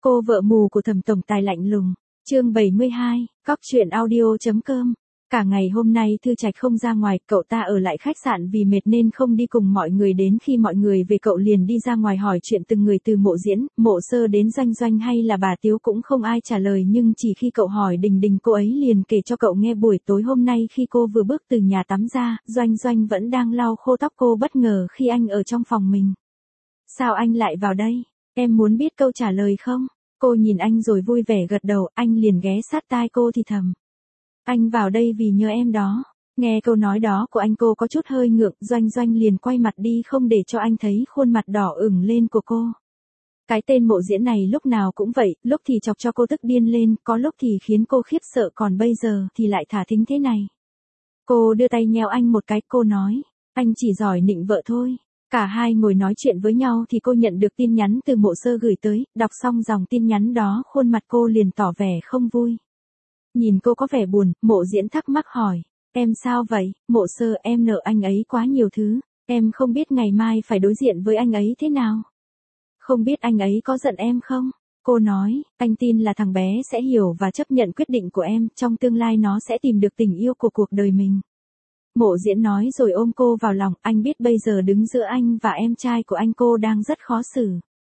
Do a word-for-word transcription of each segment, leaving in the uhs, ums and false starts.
Cô vợ mù của Thẩm tổng tài lạnh lùng. Chương bảy mươi hai, cóc truyện audio.com. Cả ngày hôm nay Thư Trạch không ra ngoài, cậu ta ở lại khách sạn vì mệt nên không đi cùng mọi người, đến khi mọi người về cậu liền đi ra ngoài hỏi chuyện từng người từ Mộ Diễn, Mộ Sơ đến Doanh Doanh hay là bà Tiếu cũng không ai trả lời, nhưng chỉ khi cậu hỏi Đình Đình cô ấy liền kể cho cậu nghe buổi tối hôm nay khi cô vừa bước từ nhà tắm ra, Doanh Doanh vẫn đang lau khô tóc cô bất ngờ khi anh ở trong phòng mình. Sao anh lại vào đây? Em muốn biết câu trả lời không? Cô nhìn anh rồi vui vẻ gật đầu, anh liền ghé sát tai cô thì thầm. Anh vào đây vì nhớ em đó. Nghe câu nói đó của anh cô có chút hơi ngượng, Doanh Doanh liền quay mặt đi không để cho anh thấy khuôn mặt đỏ ửng lên của cô. Cái tên Mộ Diễn này lúc nào cũng vậy, lúc thì chọc cho cô tức điên lên, có lúc thì khiến cô khiếp sợ, còn bây giờ thì lại thả thính thế này. Cô đưa tay nhéo anh một cái, cô nói, anh chỉ giỏi nịnh vợ thôi. Cả hai ngồi nói chuyện với nhau thì cô nhận được tin nhắn từ Mộ Sơ gửi tới, đọc xong dòng tin nhắn đó khuôn mặt cô liền tỏ vẻ không vui. Nhìn cô có vẻ buồn, Mộ Diễn thắc mắc hỏi, em sao vậy? Mộ Sơ, em nợ anh ấy quá nhiều thứ, em không biết ngày mai phải đối diện với anh ấy thế nào. Không biết anh ấy có giận em không? Cô nói, anh tin là thằng bé sẽ hiểu và chấp nhận quyết định của em, trong tương lai nó sẽ tìm được tình yêu của cuộc đời mình. Mộ Diễn nói rồi ôm cô vào lòng, anh biết bây giờ đứng giữa anh và em trai của anh cô đang rất khó xử.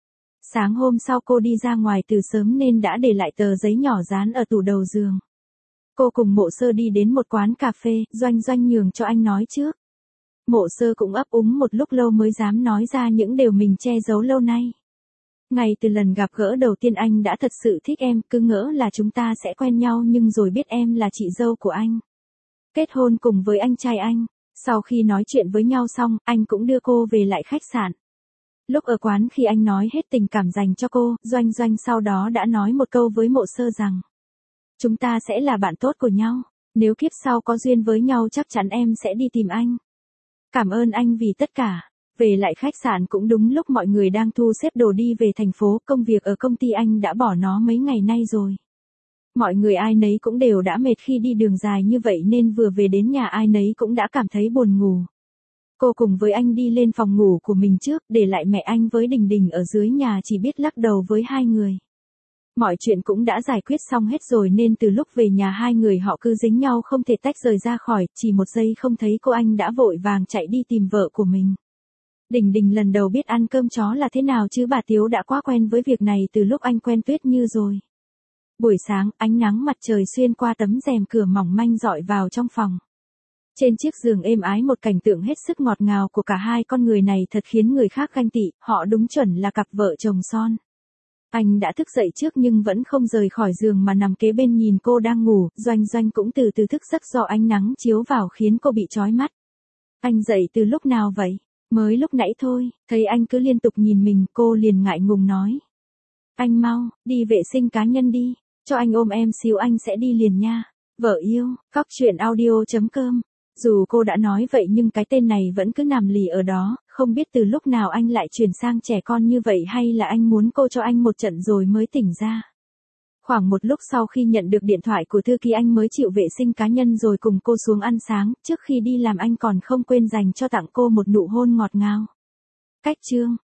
Sáng hôm sau cô đi ra ngoài từ sớm nên đã để lại tờ giấy nhỏ dán ở tủ đầu giường. Cô cùng Mộ Sơ đi đến một quán cà phê, Doanh Doanh nhường cho anh nói trước. Mộ Sơ cũng ấp úng một lúc lâu mới dám nói ra những điều mình che giấu lâu nay. Ngay từ lần gặp gỡ đầu tiên anh đã thật sự thích em, cứ ngỡ là chúng ta sẽ quen nhau nhưng rồi biết em là chị dâu của anh. Kết hôn cùng với anh trai anh. Sau khi nói chuyện với nhau xong, anh cũng đưa cô về lại khách sạn. Lúc ở quán khi anh nói hết tình cảm dành cho cô, Doanh Doanh sau đó đã nói một câu với Mộ Sơ rằng, chúng ta sẽ là bạn tốt của nhau, nếu kiếp sau có duyên với nhau chắc chắn em sẽ đi tìm anh. Cảm ơn anh vì tất cả. Về lại khách sạn cũng đúng lúc mọi người đang thu xếp đồ đi về thành phố, công việc ở công ty anh đã bỏ nó mấy ngày nay rồi. Mọi người ai nấy cũng đều đã mệt khi đi đường dài như vậy nên vừa về đến nhà ai nấy cũng đã cảm thấy buồn ngủ. Cô cùng với anh đi lên phòng ngủ của mình trước, để lại mẹ anh với Đình Đình ở dưới nhà chỉ biết lắc đầu với hai người. Mọi chuyện cũng đã giải quyết xong hết rồi nên từ lúc về nhà hai người họ cứ dính nhau không thể tách rời ra khỏi, chỉ một giây không thấy cô anh đã vội vàng chạy đi tìm vợ của mình. Đình Đình lần đầu biết ăn cơm chó là thế nào chứ bà Tiếu đã quá quen với việc này từ lúc anh quen Tuyết Như rồi. Buổi sáng, ánh nắng mặt trời xuyên qua tấm rèm cửa mỏng manh rọi vào trong phòng. Trên chiếc giường êm ái một cảnh tượng hết sức ngọt ngào của cả hai con người này thật khiến người khác ganh tị, họ đúng chuẩn là cặp vợ chồng son. Anh đã thức dậy trước nhưng vẫn không rời khỏi giường mà nằm kế bên nhìn cô đang ngủ, Doanh Doanh cũng từ từ thức giấc do ánh nắng chiếu vào khiến cô bị chói mắt. Anh dậy từ lúc nào vậy? Mới lúc nãy thôi, thấy anh cứ liên tục nhìn mình, cô liền ngại ngùng nói. Anh mau, đi vệ sinh cá nhân đi, cho anh ôm em xíu anh sẽ đi liền nha. Vợ yêu, cóc truyện audio.com. Dù cô đã nói vậy nhưng cái tên này vẫn cứ nằm lì ở đó, không biết từ lúc nào anh lại chuyển sang trẻ con như vậy hay là anh muốn cô cho anh một trận rồi mới tỉnh ra. Khoảng một lúc sau khi nhận được điện thoại của thư ký anh mới chịu vệ sinh cá nhân rồi cùng cô xuống ăn sáng, trước khi đi làm anh còn không quên dành cho tặng cô một nụ hôn ngọt ngào. Cách chương.